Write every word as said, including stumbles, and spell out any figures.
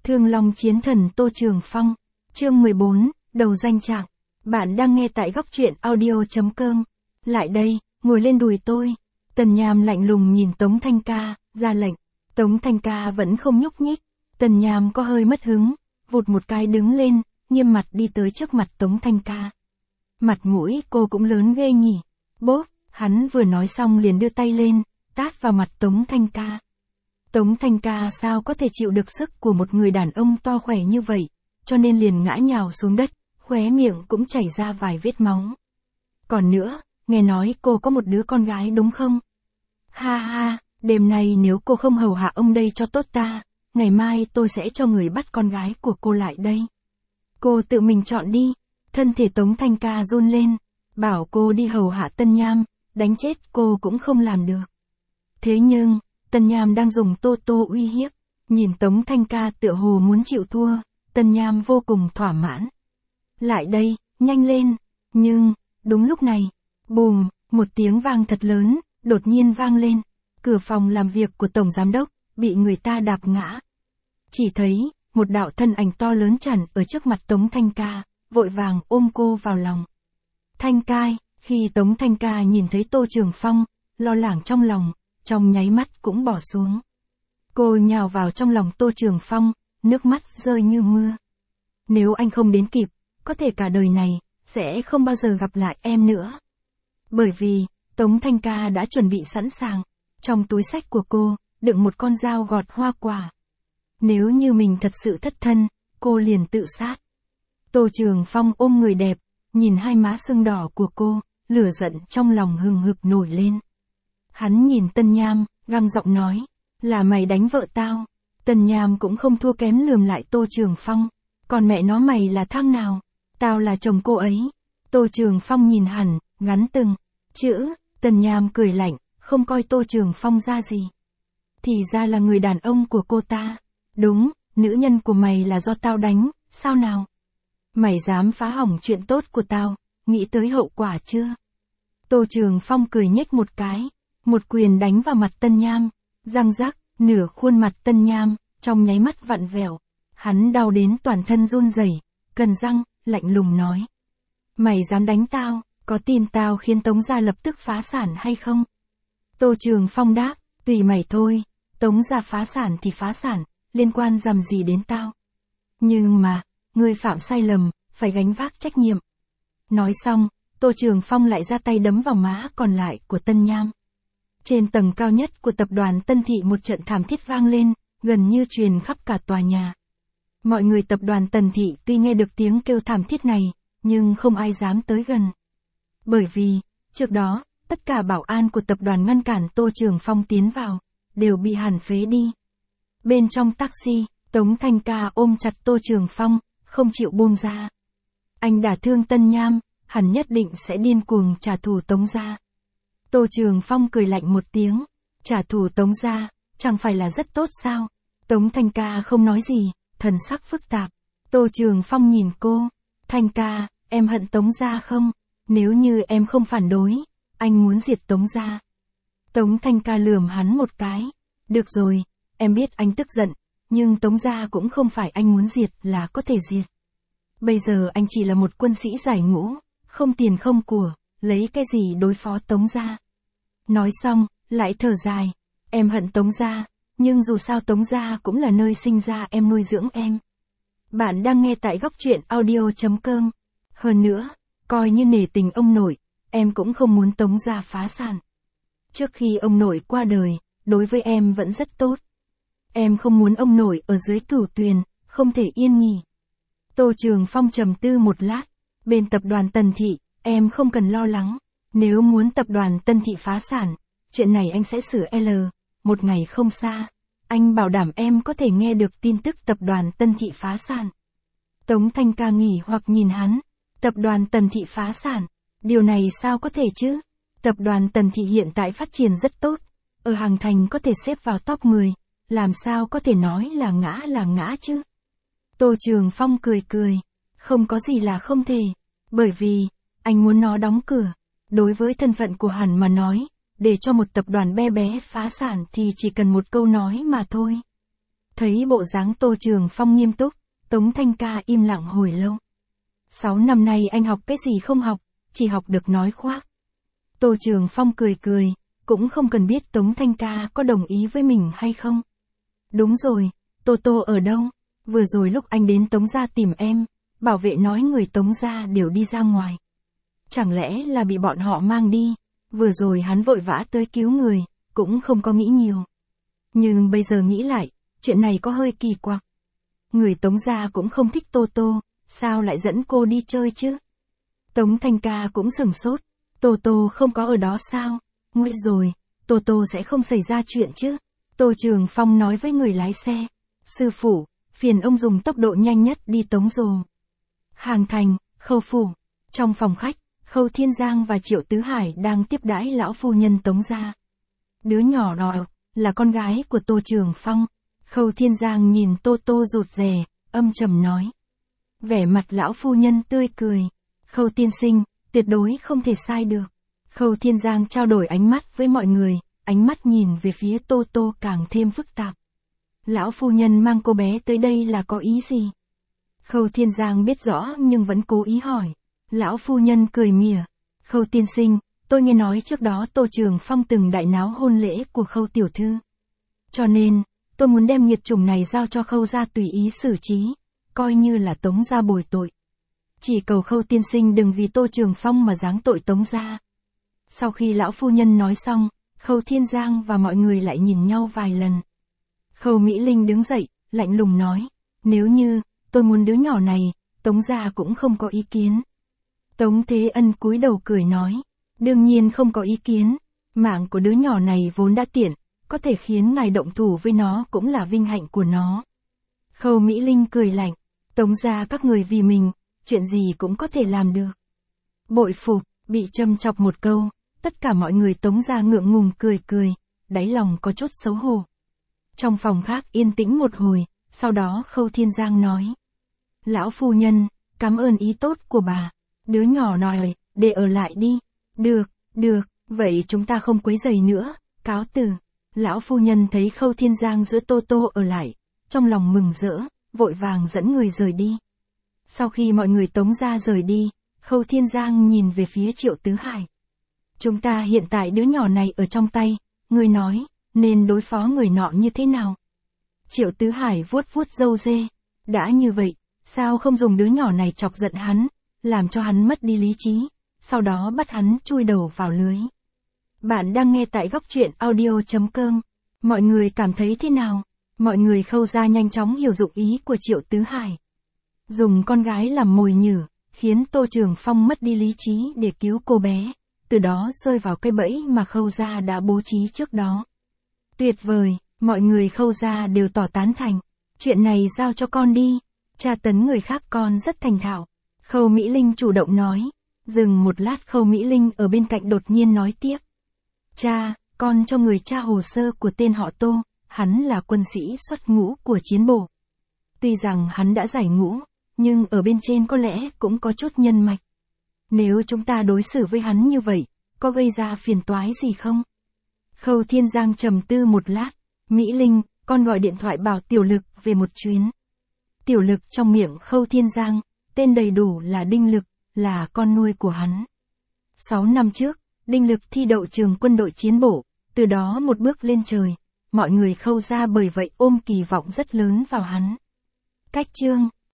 Thương Long Chiến Thần Tô Trường Phong, chương mười bốn, đầu danh trạng. Bạn đang nghe tại góc truyện audio.com. Lại đây, ngồi lên đùi tôi. Tần Nham lạnh lùng nhìn Tống Thanh Ca, ra lệnh. Tống Thanh Ca vẫn không nhúc nhích. Tần Nham có hơi mất hứng, vụt một cái đứng lên, nghiêm mặt đi tới trước mặt Tống Thanh Ca. Mặt mũi cô cũng lớn ghê nhỉ. Bốp, hắn vừa nói xong liền đưa tay lên, tát vào mặt Tống Thanh Ca. Tống Thanh Ca sao có thể chịu được sức của một người đàn ông to khỏe như vậy, cho nên liền ngã nhào xuống đất, khóe miệng cũng chảy ra vài vết máu. Còn nữa, nghe nói cô có một đứa con gái đúng không? Ha ha, đêm nay nếu cô không hầu hạ ông đây cho tốt ta, ngày mai tôi sẽ cho người bắt con gái của cô lại đây. Cô tự mình chọn đi. Thân thể Tống Thanh Ca run lên, bảo cô đi hầu hạ Tân Nham, đánh chết cô cũng không làm được. Thế nhưng, Tân Nham đang dùng Tô Tô uy hiếp, nhìn Tống Thanh Ca tựa hồ muốn chịu thua, Tân Nham vô cùng thỏa mãn. Lại đây, nhanh lên, nhưng, đúng lúc này, bùm, một tiếng vang thật lớn, đột nhiên vang lên, cửa phòng làm việc của Tổng Giám Đốc, bị người ta đạp ngã. Chỉ thấy, một đạo thân ảnh to lớn chặn ở trước mặt Tống Thanh Ca, vội vàng ôm cô vào lòng. Thanh Cai, khi Tống Thanh Ca nhìn thấy Tô Trường Phong, lo lắng trong lòng, trong nháy mắt cũng bỏ xuống. Cô nhào vào trong lòng Tô Trường Phong, nước mắt rơi như mưa. Nếu anh không đến kịp, có thể cả đời này, sẽ không bao giờ gặp lại em nữa. Bởi vì, Tống Thanh Ca đã chuẩn bị sẵn sàng, trong túi xách của cô, đựng một con dao gọt hoa quả. Nếu như mình thật sự thất thân, cô liền tự sát. Tô Trường Phong ôm người đẹp, nhìn hai má sưng đỏ của cô, lửa giận trong lòng hừng hực nổi lên. Hắn nhìn Tân Nham, găng giọng nói, là mày đánh vợ tao. Tân Nham cũng không thua kém lườm lại Tô Trường Phong, còn mẹ nó mày là thằng nào, tao là chồng cô ấy. Tô Trường Phong nhìn hẳn, ngắn từng chữ, Tân Nham cười lạnh, không coi Tô Trường Phong ra gì. Thì ra là người đàn ông của cô ta. Đúng, nữ nhân của mày là do tao đánh, sao nào? Mày dám phá hỏng chuyện tốt của tao, nghĩ tới hậu quả chưa? Tô Trường Phong cười nhếch một cái, một quyền đánh vào mặt Tân Nham, răng rắc, nửa khuôn mặt Tân Nham, trong nháy mắt vặn vẹo. Hắn đau đến toàn thân run rẩy, cần răng, lạnh lùng nói. Mày dám đánh tao, có tin tao khiến Tống gia lập tức phá sản hay không? Tô Trường Phong đáp, tùy mày thôi, Tống gia phá sản thì phá sản, liên quan dằm gì đến tao? Nhưng mà, ngươi phạm sai lầm, phải gánh vác trách nhiệm. Nói xong, Tô Trường Phong lại ra tay đấm vào má còn lại của Tân Nham. Trên tầng cao nhất của tập đoàn Tân Thị một trận thảm thiết vang lên, gần như truyền khắp cả tòa nhà. Mọi người tập đoàn Tần Thị tuy nghe được tiếng kêu thảm thiết này, nhưng không ai dám tới gần. Bởi vì, trước đó, tất cả bảo an của tập đoàn ngăn cản Tô Trường Phong tiến vào, đều bị hàn phế đi. Bên trong taxi, Tống Thanh Ca ôm chặt Tô Trường Phong, không chịu buông ra. Anh đả thương Tân Nham, hẳn nhất định sẽ điên cuồng trả thù Tống gia. Tô Trường Phong cười lạnh một tiếng, trả thù Tống gia, chẳng phải là rất tốt sao? Tống Thanh Ca không nói gì, thần sắc phức tạp. Tô Trường Phong nhìn cô, Thanh Ca, em hận Tống gia không? Nếu như em không phản đối, anh muốn diệt Tống gia. Tống Thanh Ca lườm hắn một cái, được rồi, em biết anh tức giận, nhưng Tống gia cũng không phải anh muốn diệt là có thể diệt. Bây giờ anh chỉ là một quân sĩ giải ngũ, không tiền không của, lấy cái gì đối phó Tống gia. Nói xong, lại thở dài, em hận Tống gia, nhưng dù sao Tống gia cũng là nơi sinh ra em nuôi dưỡng em. Bạn đang nghe tại góc truyện audio.com. Hơn nữa, coi như nể tình ông nội, em cũng không muốn Tống gia phá sản. Trước khi ông nội qua đời, đối với em vẫn rất tốt. Em không muốn ông nội ở dưới cửu tuyền, không thể yên nghỉ. Tô Trường Phong trầm tư một lát, bên tập đoàn Tần Thị, em không cần lo lắng. Nếu muốn tập đoàn Tân Thị phá sản, chuyện này anh sẽ xử L, một ngày không xa. Anh bảo đảm em có thể nghe được tin tức tập đoàn Tân Thị phá sản. Tống Thanh Ca nghỉ hoặc nhìn hắn, tập đoàn Tần Thị phá sản, điều này sao có thể chứ? Tập đoàn Tần Thị hiện tại phát triển rất tốt, ở Hàng Thành có thể xếp vào top mười, làm sao có thể nói là ngã là ngã chứ? Tô Trường Phong cười cười, không có gì là không thể, bởi vì, anh muốn nó đóng cửa. Đối với thân phận của hắn mà nói, để cho một tập đoàn bé bé phá sản thì chỉ cần một câu nói mà thôi. Thấy bộ dáng Tô Trường Phong nghiêm túc, Tống Thanh Ca im lặng hồi lâu. Sáu năm nay anh học cái gì không học, chỉ học được nói khoác. Tô Trường Phong cười cười, cũng không cần biết Tống Thanh Ca có đồng ý với mình hay không. Đúng rồi, Tô Tô ở đâu? Vừa rồi lúc anh đến Tống gia tìm em, bảo vệ nói người Tống gia đều đi ra ngoài. Chẳng lẽ là bị bọn họ mang đi? Vừa rồi hắn vội vã tới cứu người, cũng không có nghĩ nhiều. Nhưng bây giờ nghĩ lại, chuyện này có hơi kỳ quặc. Người Tống gia cũng không thích Tô Tô, sao lại dẫn cô đi chơi chứ? Tống Thanh Ca cũng sửng sốt, Tô Tô không có ở đó sao? Nguy rồi, Tô Tô sẽ không xảy ra chuyện chứ? Tô Trường Phong nói với người lái xe, sư phụ, phiền ông dùng tốc độ nhanh nhất đi Tống Dồ. Hàng Thành, Khâu phủ, trong phòng khách, Khâu Thiên Giang và Triệu Tứ Hải đang tiếp đãi lão phu nhân Tống gia. Đứa nhỏ đó là con gái của Tô Trường Phong. Khâu Thiên Giang nhìn Tô Tô rụt rè, âm trầm nói. Vẻ mặt lão phu nhân tươi cười. Khâu tiên sinh, tuyệt đối không thể sai được. Khâu Thiên Giang trao đổi ánh mắt với mọi người, ánh mắt nhìn về phía Tô Tô càng thêm phức tạp. Lão phu nhân mang cô bé tới đây là có ý gì? Khâu Thiên Giang biết rõ nhưng vẫn cố ý hỏi. Lão phu nhân cười mỉa. Khâu tiên sinh, tôi nghe nói trước đó Tô Trường Phong từng đại náo hôn lễ của Khâu tiểu thư. Cho nên, tôi muốn đem nghiệt chủng này giao cho Khâu gia tùy ý xử trí, coi như là Tống gia bồi tội. Chỉ cầu Khâu tiên sinh đừng vì Tô Trường Phong mà giáng tội Tống gia. Sau khi lão phu nhân nói xong, Khâu Thiên Giang và mọi người lại nhìn nhau vài lần. Khâu Mỹ Linh đứng dậy, lạnh lùng nói, nếu như, tôi muốn đứa nhỏ này, Tống gia cũng không có ý kiến. Tống Thế Ân cúi đầu cười nói, đương nhiên không có ý kiến, mạng của đứa nhỏ này vốn đã tiện, có thể khiến ngài động thủ với nó cũng là vinh hạnh của nó. Khâu Mỹ Linh cười lạnh, Tống gia các người vì mình, chuyện gì cũng có thể làm được. Bội phục, bị châm chọc một câu, tất cả mọi người Tống gia ngượng ngùng cười cười, đáy lòng có chút xấu hổ. Trong phòng khác yên tĩnh một hồi, sau đó Khâu Thiên Giang nói. Lão phu nhân, cảm ơn ý tốt của bà, đứa nhỏ nói, để ở lại đi. Được, được, vậy chúng ta không quấy rầy nữa, cáo từ. Lão phu nhân thấy Khâu Thiên Giang giữa Tô Tô ở lại, trong lòng mừng rỡ, vội vàng dẫn người rời đi. Sau khi mọi người Tống gia rời đi, Khâu Thiên Giang nhìn về phía Triệu Tứ Hải. Chúng ta hiện tại đứa nhỏ này ở trong tay, người nói, nên đối phó người nọ như thế nào? Triệu Tứ Hải vuốt vuốt râu dê. Đã như vậy, sao không dùng đứa nhỏ này chọc giận hắn, làm cho hắn mất đi lý trí, sau đó bắt hắn chui đầu vào lưới. Bạn đang nghe tại góc truyện audio chấm com. Mọi người cảm thấy thế nào? Mọi người Khâu gia nhanh chóng hiểu dụng ý của Triệu Tứ Hải. Dùng con gái làm mồi nhử, khiến Tô Trường Phong mất đi lý trí để cứu cô bé, từ đó rơi vào cái bẫy mà Khâu gia đã bố trí trước đó. Tuyệt vời, mọi người Khâu gia đều tỏ tán thành. Chuyện này giao cho con đi, tra tấn người khác con rất thành thạo. Khâu Mỹ Linh chủ động nói. Dừng một lát Khâu Mỹ Linh ở bên cạnh đột nhiên nói tiếp. Cha, con cho người tra hồ sơ của tên họ Tô, hắn là quân sĩ xuất ngũ của chiến bộ. Tuy rằng hắn đã giải ngũ, nhưng ở bên trên có lẽ cũng có chút nhân mạch. Nếu chúng ta đối xử với hắn như vậy, có gây ra phiền toái gì không? Khâu Thiên Giang trầm tư một lát. Mỹ Linh, con gọi điện thoại bảo Tiểu Lực về một chuyến. Tiểu Lực trong miệng Khâu Thiên Giang, tên đầy đủ là Đinh Lực, là con nuôi của hắn. Sáu năm trước, Đinh Lực thi đậu trường quân đội chiến bộ, từ đó một bước lên trời, mọi người Khâu gia bởi vậy ôm kỳ vọng rất lớn vào hắn. Cách chương